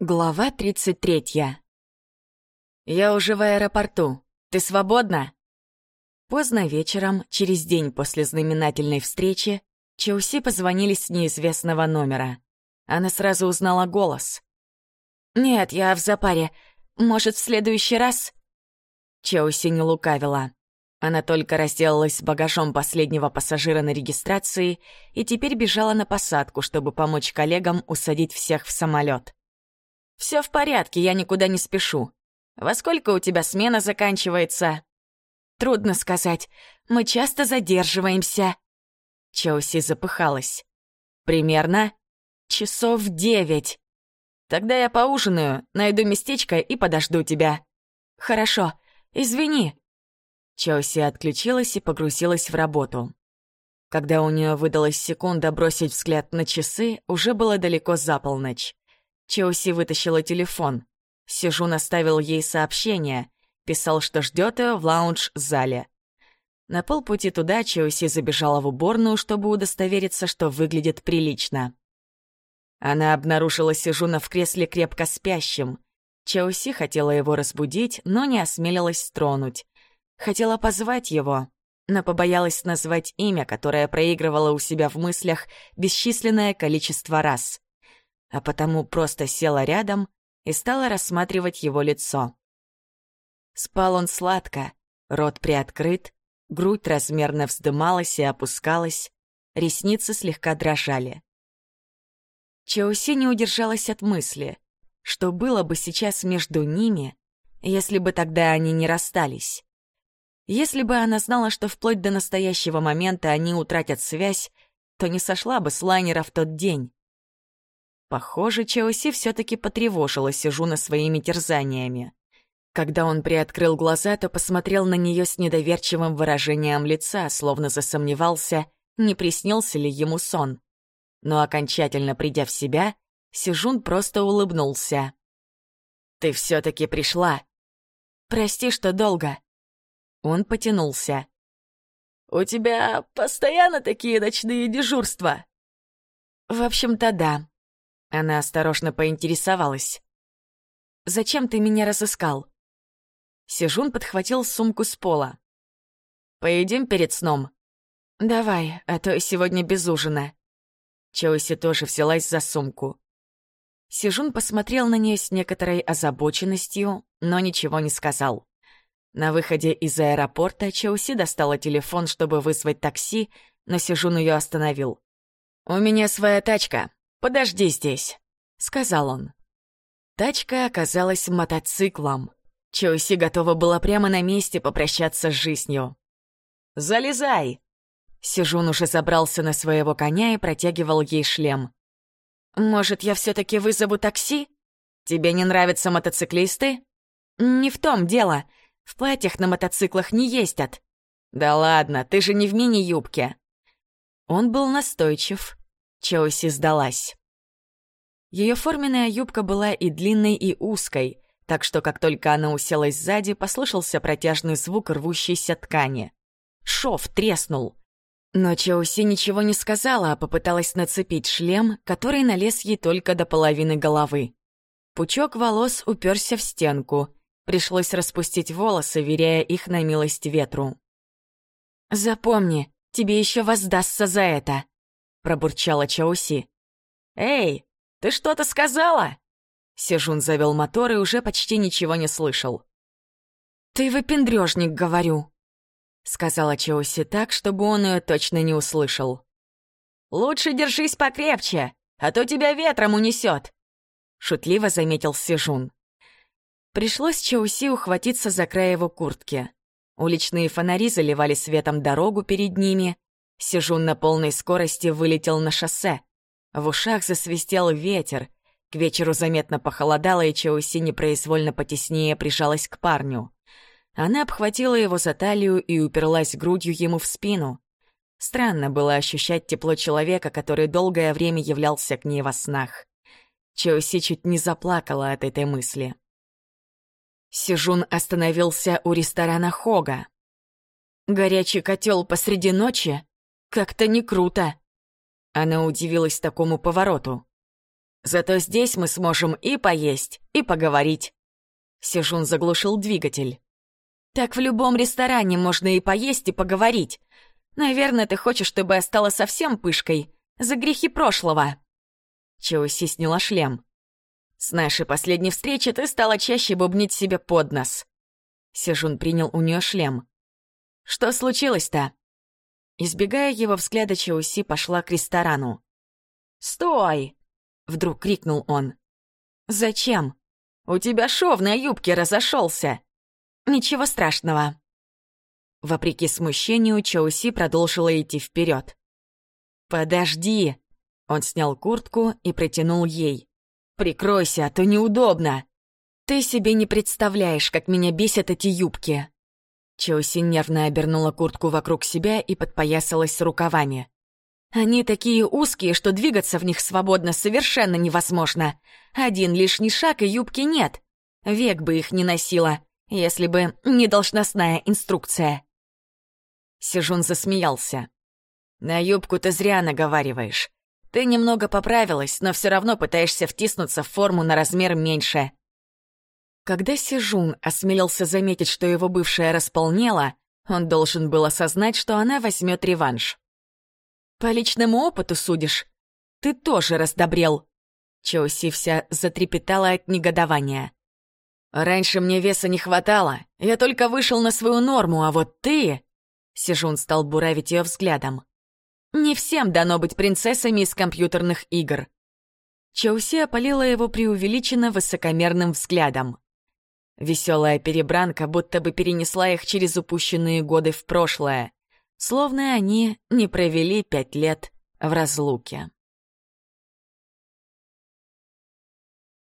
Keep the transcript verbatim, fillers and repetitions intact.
Глава тридцать третья. «Я уже в аэропорту. Ты свободна?» Поздно вечером, через день после знаменательной встречи, Чоуси позвонили с неизвестного номера. Она сразу узнала голос. «Нет, я в запаре. Может, в следующий раз?» Чоуси не лукавила. Она только разделалась с багажом последнего пассажира на регистрации и теперь бежала на посадку, чтобы помочь коллегам усадить всех в самолет. «Все в порядке, я никуда не спешу. Во сколько у тебя смена заканчивается?» «Трудно сказать. Мы часто задерживаемся». Чоуси запыхалась. «Примерно?» «Часов девять». «Тогда я поужинаю, найду местечко и подожду тебя». «Хорошо. Извини». Чоуси отключилась и погрузилась в работу. Когда у нее выдалась секунда бросить взгляд на часы, уже было далеко за полночь. Чоуси вытащила телефон. Сижун оставил ей сообщение. Писал, что ждет ее в лаунж-зале. На полпути туда Чоуси забежала в уборную, чтобы удостовериться, что выглядит прилично. Она обнаружила Сижуна в кресле крепко спящим. Чоуси хотела его разбудить, но не осмелилась тронуть. Хотела позвать его, но побоялась назвать имя, которое проигрывала у себя в мыслях бесчисленное количество раз. А потому просто села рядом и стала рассматривать его лицо. Спал он сладко, рот приоткрыт, грудь размерно вздымалась и опускалась, ресницы слегка дрожали. Чоуси не удержалась от мысли, что было бы сейчас между ними, если бы тогда они не расстались. Если бы она знала, что вплоть до настоящего момента они утратят связь, то не сошла бы с лайнера в тот день. Похоже, Чоуси все-таки потревожила Сижуна своими терзаниями. Когда он приоткрыл глаза, то посмотрел на нее с недоверчивым выражением лица, словно засомневался, не приснился ли ему сон. Но окончательно придя в себя, Сижун просто улыбнулся. «Ты все-таки пришла!» «Прости, что долго!» Он потянулся. «У тебя постоянно такие ночные дежурства?» «В общем-то, да». Она осторожно поинтересовалась. «Зачем ты меня разыскал?» Сижун подхватил сумку с пола. «Поедим перед сном?» «Давай, а то сегодня без ужина». Чоуси тоже взялась за сумку. Сижун посмотрел на нее с некоторой озабоченностью, но ничего не сказал. На выходе из аэропорта Чоуси достала телефон, чтобы вызвать такси, но Сижун ее остановил. «У меня своя тачка. Подожди здесь», — сказал он. Тачка оказалась мотоциклом. Чоуси готова была прямо на месте попрощаться с жизнью. «Залезай!» Сижун уже забрался на своего коня и протягивал ей шлем. «Может, я все-таки вызову такси? Тебе не нравятся мотоциклисты?» «Не в том дело. В платьях на мотоциклах не ездят». «Да ладно, ты же не в мини-юбке». Он был настойчив. Чоуси сдалась. Ее форменная юбка была и длинной, и узкой, так что как только она уселась сзади, послышался протяжный звук рвущейся ткани. Шов треснул. Но Чоуси ничего не сказала, а попыталась нацепить шлем, который налез ей только до половины головы. Пучок волос уперся в стенку. Пришлось распустить волосы, веряя их на милость ветру. «Запомни, тебе еще воздастся за это», — пробурчала Чоуси. «Эй, ты что-то сказала?» Сижун завел мотор и уже почти ничего не слышал. «Ты выпендрёжник, говорю», — сказала Чоуси так, чтобы он ее точно не услышал. «Лучше держись покрепче, а то тебя ветром унесет», — шутливо заметил Сижун. Пришлось Чоуси ухватиться за край его куртки. Уличные фонари заливали светом дорогу перед ними. Сижун на полной скорости вылетел на шоссе. В ушах засвистел ветер. К вечеру заметно похолодало, и Чоуси непроизвольно потеснее прижалась к парню. Она обхватила его за талию и уперлась грудью ему в спину. Странно было ощущать тепло человека, который долгое время являлся к ней во снах. Чоуси чуть не заплакала от этой мысли. Сижун остановился у ресторана Хога. «Горячий котел посреди ночи? Как-то не круто». Она удивилась такому повороту. Зато здесь мы сможем и поесть, и поговорить». Сижун заглушил двигатель. «Так в любом ресторане можно и поесть, и поговорить. Наверное, ты хочешь, чтобы я стала совсем пышкой. За грехи прошлого». Чоуси сняла шлем. «С нашей последней встречи ты стала чаще бубнить себе под нос». Сижун принял у нее шлем. «Что случилось-то?» Избегая его взгляда, Чоуси пошла к ресторану. «Стой!» — вдруг крикнул он. «Зачем? У тебя шов на юбке разошелся!» «Ничего страшного». Вопреки смущению, Чоуси продолжила идти вперед. «Подожди!» Он снял куртку и протянул ей. «Прикройся, а то неудобно!» «Ты себе не представляешь, как меня бесят эти юбки!» Чоуси нервно обернула куртку вокруг себя и подпоясалась рукавами. «Они такие узкие, что двигаться в них свободно совершенно невозможно. Один лишний шаг, и юбки нет. Век бы их не носила, если бы не должностная инструкция». Сижун засмеялся. «На юбку ты зря наговариваешь. Ты немного поправилась, но все равно пытаешься втиснуться в форму на размер меньше». Когда Сижун осмелился заметить, что его бывшая располнела, он должен был осознать, что она возьмет реванш. «По личному опыту судишь? Ты тоже раздобрел». Чоуси вся затрепетала от негодования. «Раньше мне веса не хватало, я только вышел на свою норму, а вот ты...» Сижун стал буравить ее взглядом. «Не всем дано быть принцессами из компьютерных игр». Чоуси опалила его преувеличенно высокомерным взглядом. Веселая перебранка будто бы перенесла их через упущенные годы в прошлое, словно они не провели пять лет в разлуке.